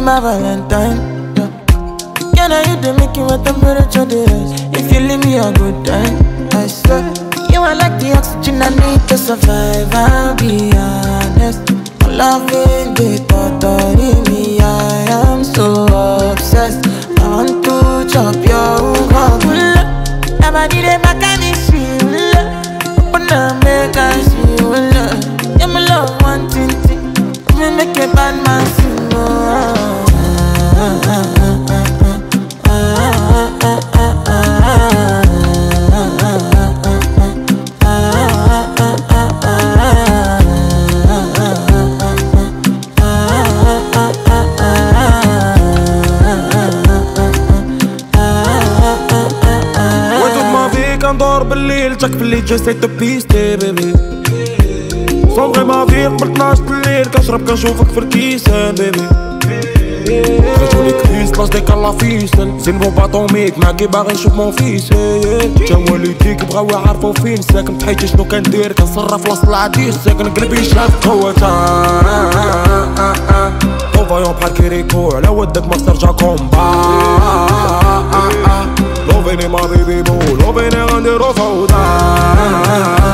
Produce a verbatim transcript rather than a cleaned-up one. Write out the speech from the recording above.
my Valentine. Yeah. Can I you to make you a temperature days? If you leave me a good time, I swear. You are like the oxygen I need to survive, I'll be honest. Loving the thought of me, I am so obsessed. I want to chop your heart. Never did it back at this feel. Open up, make I see you. Yeah, my love, one thing, me make a bad man sing. كندور بالليل تاك باللي جاي تو بيستي بيبي صوغي ما في قبل اثناش الليل كنشرب كنشوفك في الكيسان بيبي خرجوني كريس لاش ديك الله فيسن زين بو باطوميك معاكي باغي نشوف مون فيس تا والديك بغاو يعرفو فين ساكن بحياتي شنو كندير كنصرف وسط العديس ساكن قلبي شاف قوتا طوفايون بحال كيريكو على ودك ما ترجع كومبا لوفيني ما بيبي بو لوفيني غنديرو فوضى